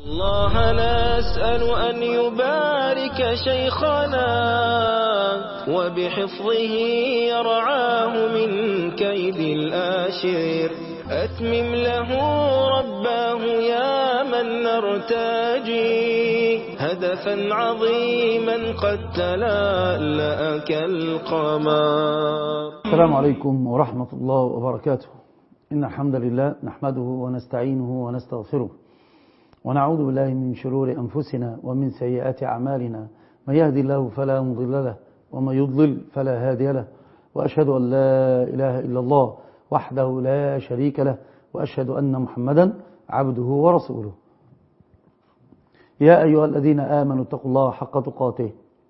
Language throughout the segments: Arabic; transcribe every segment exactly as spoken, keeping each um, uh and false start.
الله نسأل أن يبارك شيخنا وبحفظه يرعاه من كيد الآشر. أتمم له رباه يا من نرتجي هدفا عظيما قد تلألأ كالقمر. السلام عليكم ورحمة الله وبركاته. إن الحمد لله نحمده ونستعينه ونستغفره ونعوذ بالله من شرور أنفسنا ومن سيئات أعمالنا. من يهدي الله فلا مضل له ومن يضلل فلا هادي له، وأشهد أن لا إله إلا الله وحده لا شريك له، وأشهد أن محمدا عبده ورسوله. يا أيها الذين آمنوا اتقوا الله حق تقاته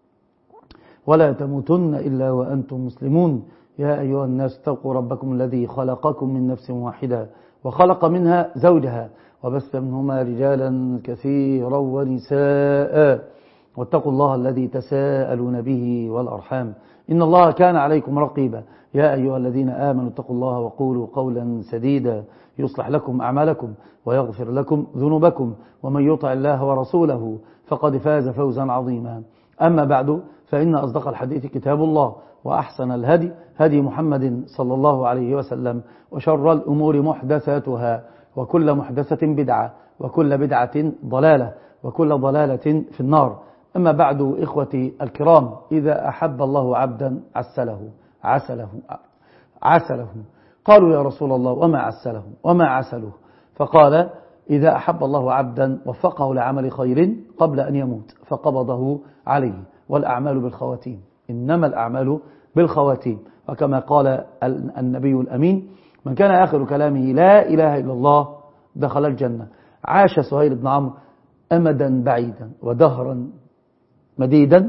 ولا تموتن إلا وأنتم مسلمون. يا أيها الناس اتقوا ربكم الذي خلقكم من نفس واحدة وخلق منها زوجها وبث منهما رجالا كثيرا ونساء، واتقوا الله الذي تساءلون به والأرحام إن الله كان عليكم رقيبا. يا أيها الذين آمنوا اتقوا الله وقولوا قولا سديدا يصلح لكم أعمالكم ويغفر لكم ذنوبكم، ومن يطع الله ورسوله فقد فاز فوزا عظيما. أما بعد، فإن أصدق الحديث كتاب الله، وأحسن الهدي هدي محمد صلى الله عليه وسلم، وشر الأمور محدثاتها، وكل محدثة بدعة، وكل بدعة ضلالة، وكل ضلالة في النار. أما بعد، إخوتي الكرام، إذا أحب الله عبدا عسله عسله عسله. قالوا يا رسول الله وما عسله وما عسله؟ فقال: إذا أحب الله عبدا وفقه لعمل خير قبل أن يموت فقبضه عليه، والأعمال بالخواتيم، إنما الأعمال بالخواتيم. وكما قال النبي الأمين: من كان آخر كلامه لا إله إلا الله دخل الجنة. عاش سهيل بن عمرو أمدا بعيدا ودهرا مديدا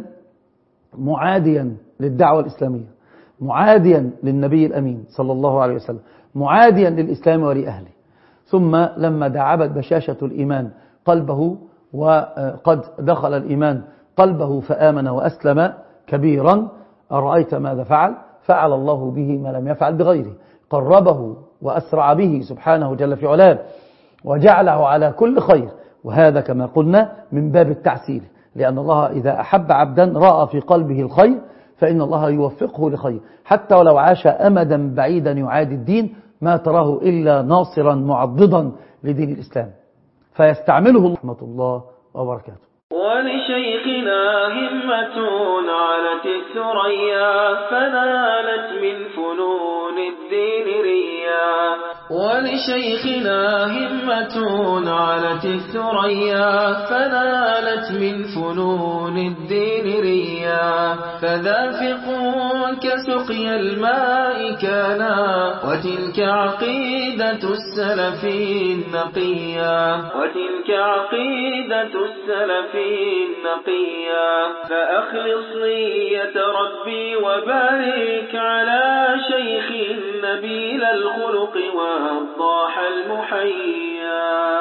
معاديا للدعوة الإسلامية، معاديا للنبي الأمين صلى الله عليه وسلم، معاديا للإسلام ولأهله. ثم لما دعبت بشاشة الإيمان قلبه وقد دخل الإيمان قلبه فآمن وأسلم كبيرا، أرأيت ماذا فعل؟ فعل الله به ما لم يفعل بغيره، قربه وأسرع به سبحانه جل في علاه، وجعله على كل خير. وهذا كما قلنا من باب التعسير، لأن الله إذا أحب عبدا رأى في قلبه الخير فإن الله يوفقه لخير، حتى ولو عاش أمدا بعيدا يعادي الدين ما تراه إلا ناصرا معضدا لدين الإسلام، فيستعمله رحمة الله وبركاته. ولشيخنا همة علت الثريا فنالت من فنون الدين ريا. ولشيخنا همة علت الثريا فنالت من فنون الدين ريا. فذا فقه كسقي الماء كانا، وتلك عقيدة السلف النقيا، وتلك عقيدة السلف النقيا. فأخلص نية ربي وبارك على شيخ نبيل الخلق وأفضاح المحيا.